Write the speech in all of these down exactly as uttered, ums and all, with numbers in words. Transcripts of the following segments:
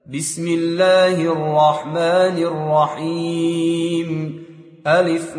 بسم الله الرحمن الرحيم. ألف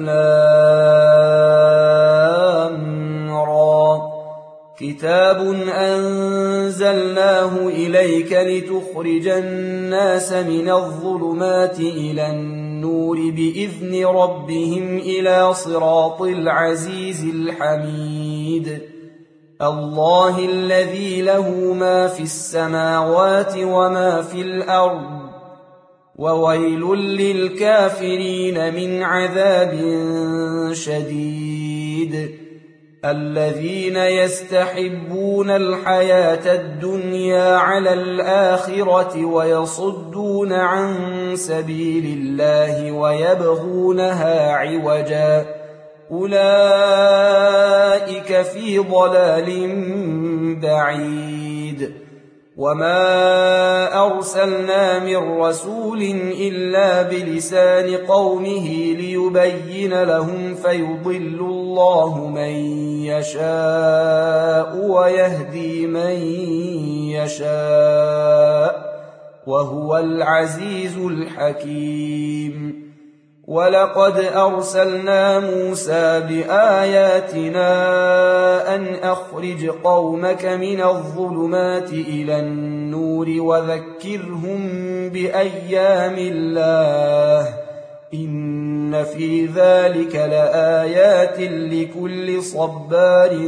لام را. كتاب أنزلناه إليك لتخرج الناس من الظلمات إلى النور بإذن ربهم إلى صراط العزيز الحميد. الله الذي له ما في السماوات وما في الأرض، وويل للكافرين من عذاب شديد. الذين يستحبون الحياة الدنيا على الآخرة ويصدون عن سبيل الله ويبغونها عوجا، أولئك في ضلال بعيد. وما أرسلنا من رسول إلا بلسان قومه ليبين لهم، فيضل الله من يشاء ويهدي من يشاء، وهو العزيز الحكيم. ولقد أرسلنا موسى بآياتنا أن أخرج قومك من الظلمات إلى النور وذكرهم بأيام الله، إن في ذلك لآيات لكل صبار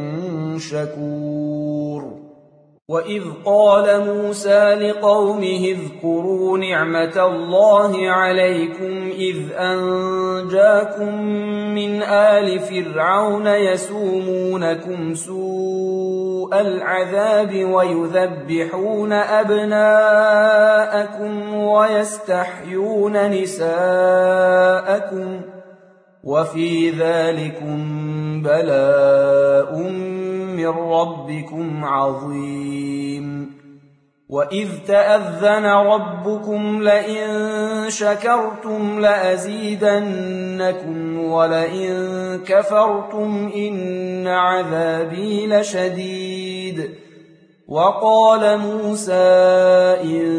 شكور. وإذ قال موسى لقومه اذكروا نعمة الله عليكم إذ أنجاكم من آل فرعون يسومونكم سوء العذاب ويذبحون أبناءكم ويستحيون نساءكم، وفي ذلكم بلاء من ربكم عظيم. وإذ تأذن ربكم لئن شكرتم لأزيدنكم ولئن كفرتم إن عذابي لشديد. وقال موسى إن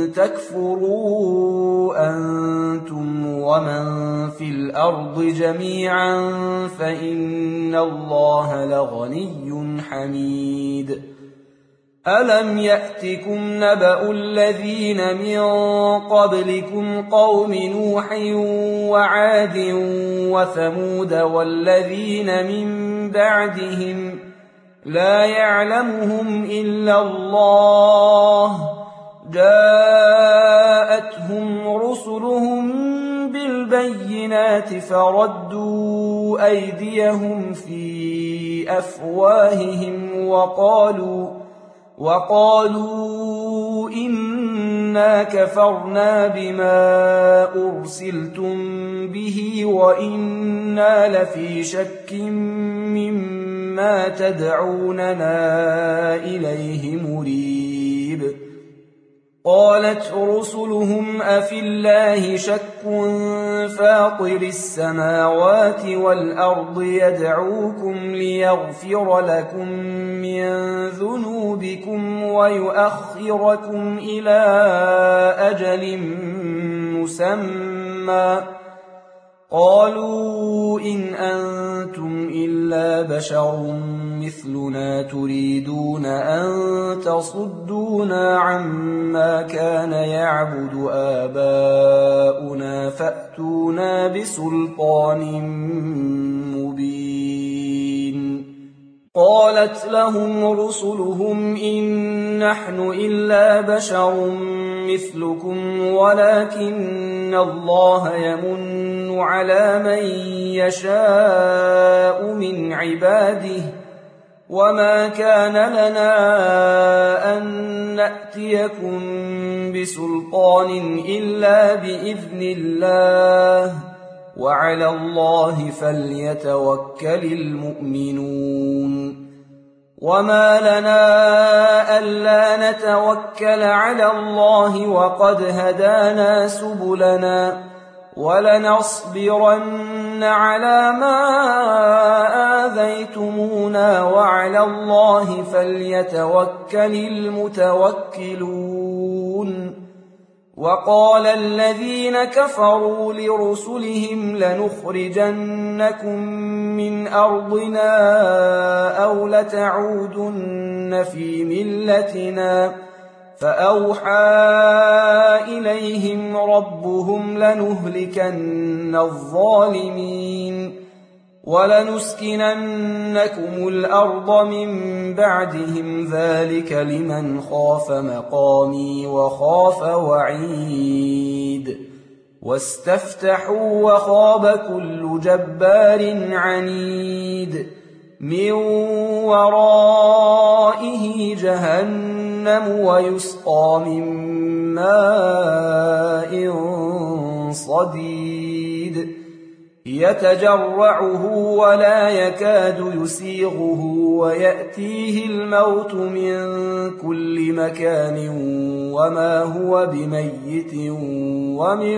تكفروا أنتم ومن في الأرض جميعا فإن الله لغني حميد. ألم يأتكم نبأ الذين من قبلكم قوم نوح وعاد وثمود والذين من بعدهم لا يعلمهم إلا الله، جاءتهم رسلهم بالبينات فردوا أيديهم في أفواههم وقالوا وقالوا إنا كفرنا بما أرسلتم به وإنا لفي شك مما تدعوننا إليه مريب. قالت رسلهم أفي الله شك فاطر السماوات والأرض يدعوكم ليغفر لكم من ذنوبكم ويؤخركم إلى أجل مسمى، قالوا إن أنتم إلا بشر مثلنا تريدون أن تصدونا عما كان يعبد آباؤنا فأتونا بسلطان مبين. قالت لهم رسلهم إن نحن إلا بشر مثلكم ولكن الله يمن على من يشاء من عباده، وما كان لنا أن نأتيكم بسلطان إلا بإذن الله، وعلى الله فليتوكل المؤمنون. وما لنا ألا نتوكل على الله وقد هدانا سبلنا، ولنصبرن على ما آذيتمونا وعلى الله فليتوكل المتوكلون. وقال الذين كفروا لرسلهم لنخرجنكم من أرضنا أو لتعودن في ملتنا فأوحى إليهم ربهم لنهلكن الظالمين ولنسكننكم الأرض من بعدهم ذلك لمن خاف مقامي وخاف وعيد واستفتحوا وخاب كل جبار عنيد من ورائه جهنم ويسقى من ماء صديد يتجرعه ولا يكاد يسيغه ويأتيه الموت من كل مكان وما هو بميت ومن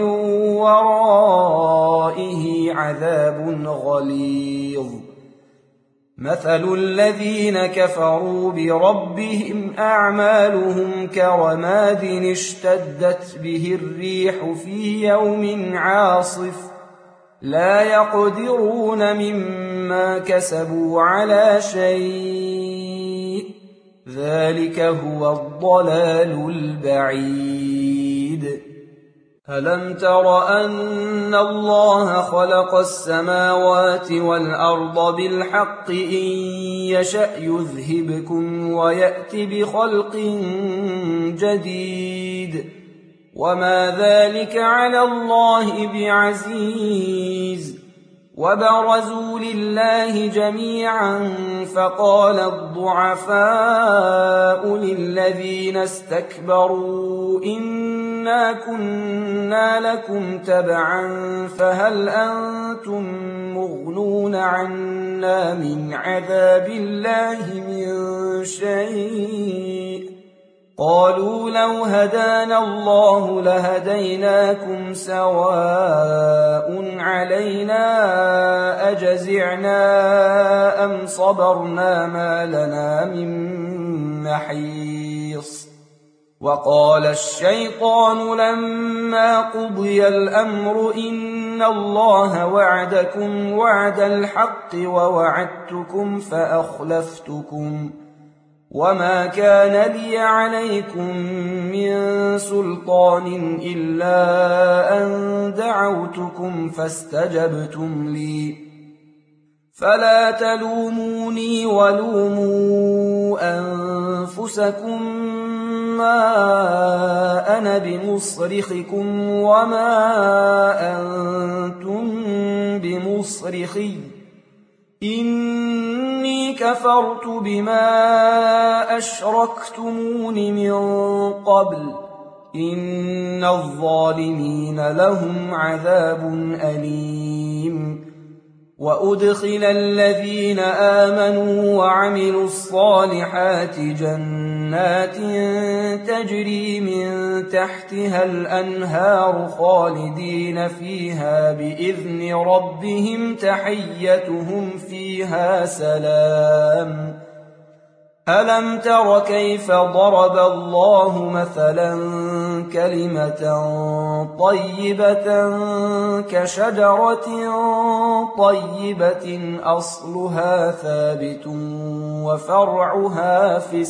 ورائه عذاب غليظ مثل الذين كفروا بربهم أعمالهم كرماد اشتدت به الريح في يوم عاصف لا يقدرون مما كسبوا على شيء ذلك هو الضلال البعيد ألم تر أن الله خلق السماوات والأرض بالحق إن يشأ يذهبكم ويأت بخلق جديد وما ذلك على الله بعزيز وبرزوا لله جميعا فقال الضعفاء للذين استكبروا إنا كنا لكم تبعا فهل أنتم مغنون عنا من عذاب الله من شيء قالوا لو هدانا الله لهديناكم سواء علينا أجزعنا أم صبرنا ما لنا من محيص وقال الشيطان لما قضي الأمر إن الله وعدكم وعد الحق ووعدتكم فأخلفتكم وما كان لي عليكم من سلطان إلا أن دعوتكم فاستجبتم لي فلا تلوموني ولوموا أنفسكم ما أنا بمصرخكم وما أنتم بمصرخي إني كفرت بما أشركتمون من قبل إن الظالمين لهم عذاب أليم وأدخل الذين آمنوا وعملوا الصالحات جنات تجري من تحتها الأنهار خالدين فيها بإذن ربهم تحيتهم فيها سلام ألم تر كيف ضرب الله مثلا كلمة طيبة كشجرة طيبة أصلها ثابت وفرعها في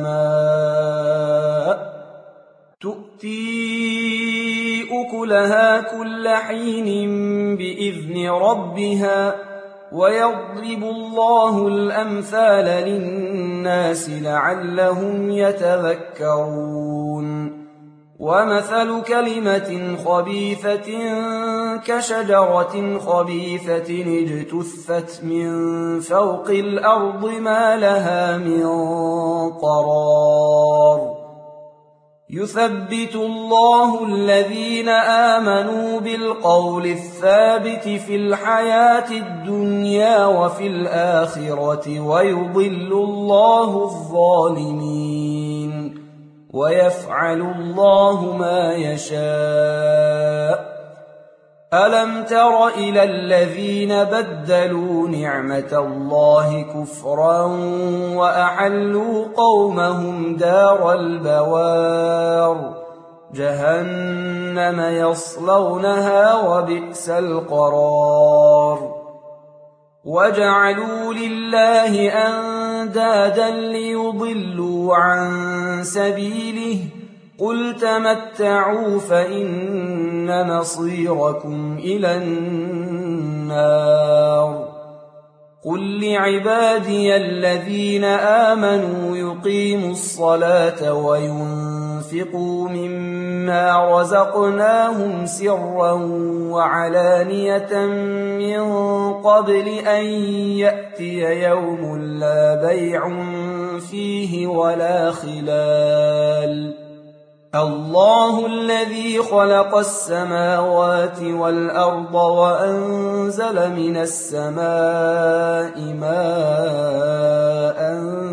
السماء تؤتي أكلها كل حين بإذن ربها ويضرب الله الأمثال للناس لعلهم يتذكرون ومثل كلمة خبيثة كشجرة خبيثة اجتثت من فوق الأرض ما لها من قرار يثبت الله الذين آمنوا بالقول الثابت في الحياة الدنيا وفي الآخرة ويضل الله الظالمين ويفعل الله ما يشاء ألم تر إلى الذين بدلوا نعمة الله كفرا وأحلوا قومهم دار البوار جهنم يصلونها وبئس القرار وجعلوا لله أندادا ليضلوا عن سبيله قل تمتعوا فإن مصيركم إلى النار قل لعبادي الذين آمنوا يقيموا الصلاة وينفقوا مما رزقناهم سرا وعلانية من قبل أن يأتي يوم لا بيع فيه ولا خلال الله الذي خلق السماوات والأرض وأنزل من السماء ماء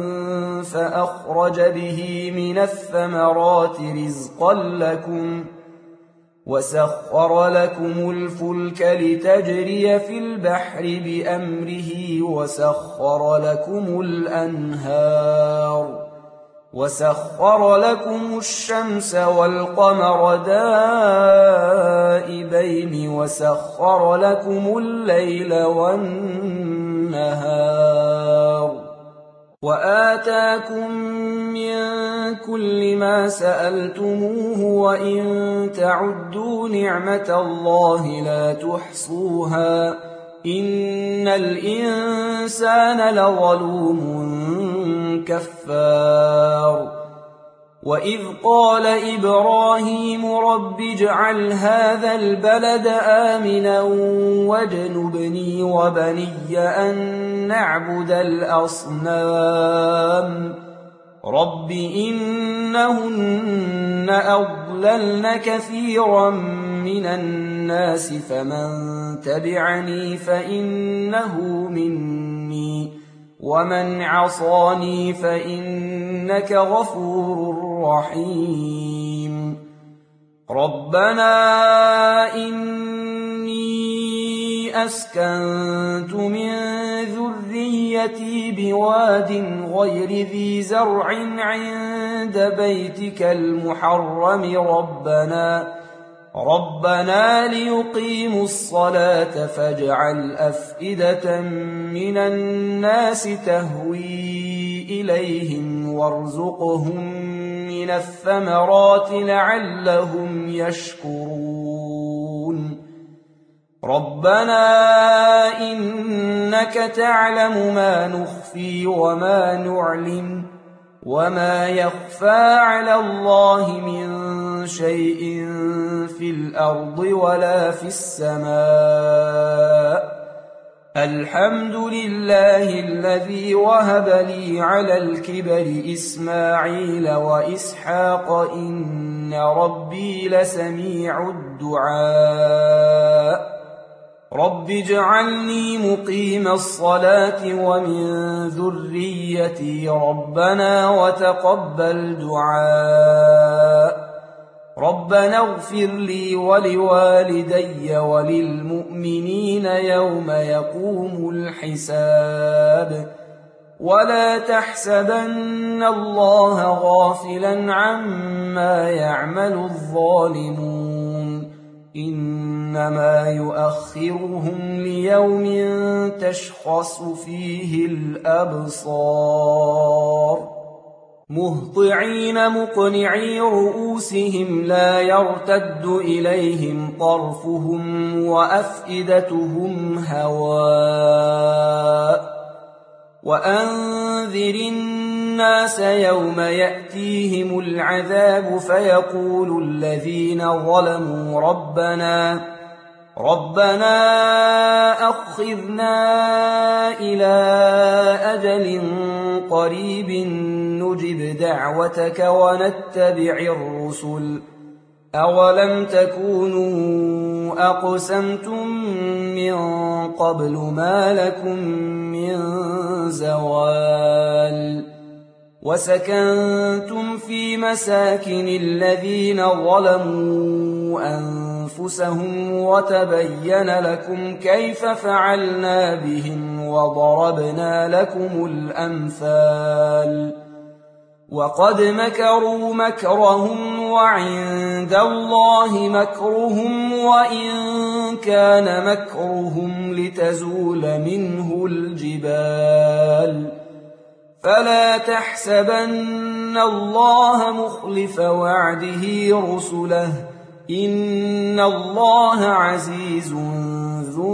فأخرج به من الثمرات رزقا لكم وسخر لكم الفلك لتجري في البحر بأمره وسخر لكم الأنهار وسخر لكم الشمس والقمر دائبين وسخر لكم الليل والنهار وآتاكم من كل ما سألتموه وإن تعدوا نعمة الله لا تحصوها إن الإنسان لظلوم كفار وإذ قال إبراهيم رب اجعل هذا البلد آمنا واجنبني وبني أن نعبد الأصنام رب إنهن أضللن كثيرا من الناس فمن تبعني فإنه مني ومن عصاني فإنك غفور رحيم ربنا إني أسكنت من ذريتي بواد غير ذي زرع عند بيتك المحرم ربنا ربنا ليقيموا الصلاة فاجعل أفئدة من الناس تهوي إليهم وارزقهم من الثمرات لعلهم يشكرون ربنا إنك تعلم ما نخفي وما نعلن وما يخفى على الله من شيء في الأرض ولا في السماء الحمد لله الذي وهب لي على الكبر إسماعيل وإسحاق إن ربي لسميع الدعاء رب اجعلني مقيم الصلاة ومن ذريتي ربنا وتقبل دعاء ربنا اغفر لي ولوالدي وللمؤمنين يوم يقوم الحساب ولا تحسبن الله غافلا عما يعمل الظالمون إنما يؤخرهم ليوم تشخص فيه الأبصار مهطعين مقنعي رؤوسهم لا يرتد إليهم طرفهم وأفئدتهم هواء وأنذر الناس يوم يأتيهم العذاب فيقول الذين ظلموا ربنا ربنا أخذنا إلى أجل قريب نجب دعوتك ونتبع الرسل أولم تكونوا أقسمتم من قبل ما لكم من زوال وسكنتم في مساكن الذين ظلموا أنفسهم وتبين لكم كيف فعلنا بهم وضربنا لكم الأمثال وقد مكروا مكرهم وعند الله مكرهم وإن كان مكرهم لتزول منه الجبال فلا تحسبن الله مخلف وعده رسله إن الله عزيز ذو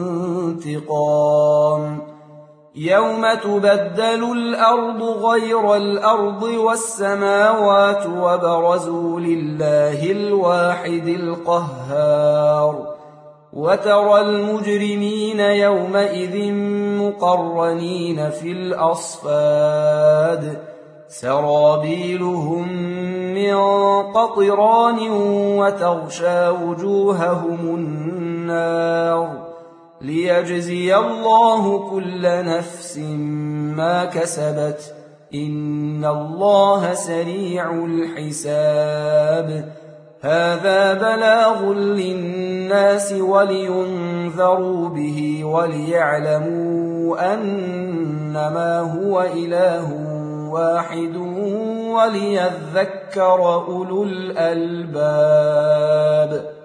انتقام يوم تبدل الأرض غير الأرض والسماوات وبرزوا لله الواحد القهار وترى المجرمين يومئذ مقرنين في الأصفاد سرابيلهم من قطران وتغشى وجوههم النار ليجزي الله كل نفس ما كسبت إن الله سريع الحساب هذا بلاغ للناس ولينذروا به وليعلموا أنما هو إله واحد وليذكر أولو الألباب.